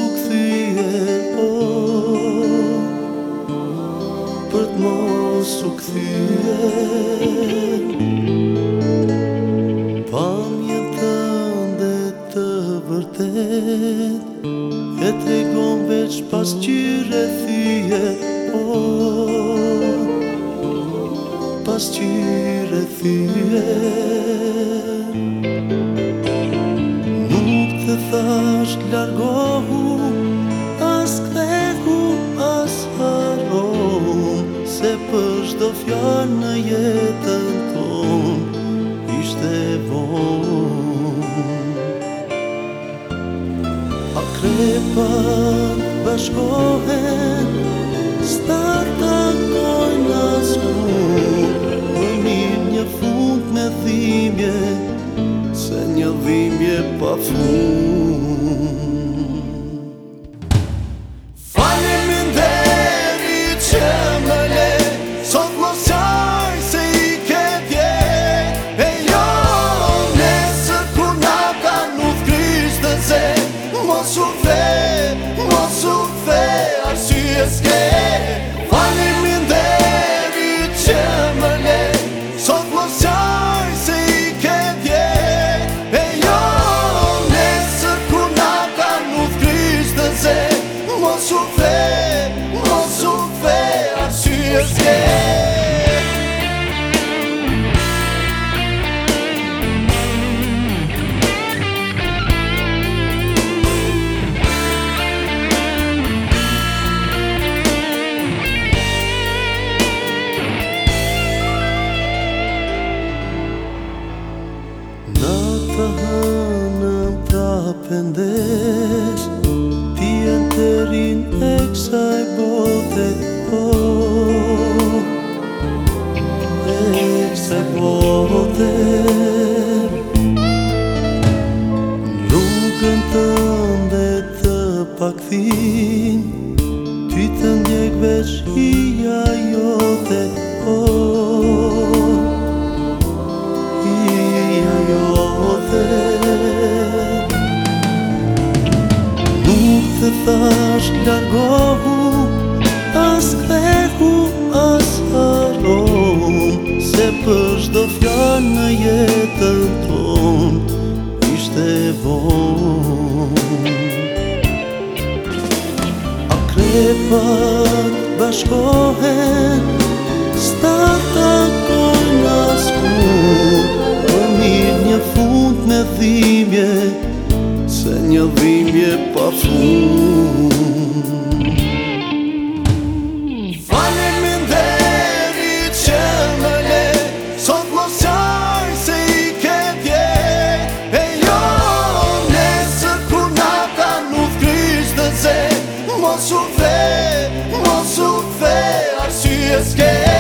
u kthyer, për t'mos u kthyer. Pamjen tënde të vërtet e tregon veç pasqyre thyje, pasqyre thyje. Nuk të thash largohu, as kthehu, as harrohu, se për çdo fjalë në jetën tonë ishte vonë. Akrepat bashkohen, s'ta takojnë askur, më mirë një fund me dhimbje, se një dhimbje pa fund. Faleminderit që më le, sot mos qaj se i ke dje, e jo nesër kur nata nuk krysh të ze, mos u the, arsye s'ke. Faleminderit që më le, sot mos qaj se i ke dje, e jo nesër kur nata nuk krysh të ze, mos u the, arsye s'ke. Të hënëm ta pendes, ti e nterin e kësaj bote, e kësaj bote. Rrugën tënde të pakthin, ty të ndjek veç hija jote, nuk të thash largohu, as kthehu, as harrohu, se për çdo fjalë në jetën tonë ishte vonë. Akrepat bashkohen, s'ta takojnë askur, më mirë një fund me dhimbje, se një dhimbje pa fund. Faleminderit që më le, sot mos qaj se i ke dje, e jo nesër kur nata nuk krysh të ze, mos u the, arsye s'ke.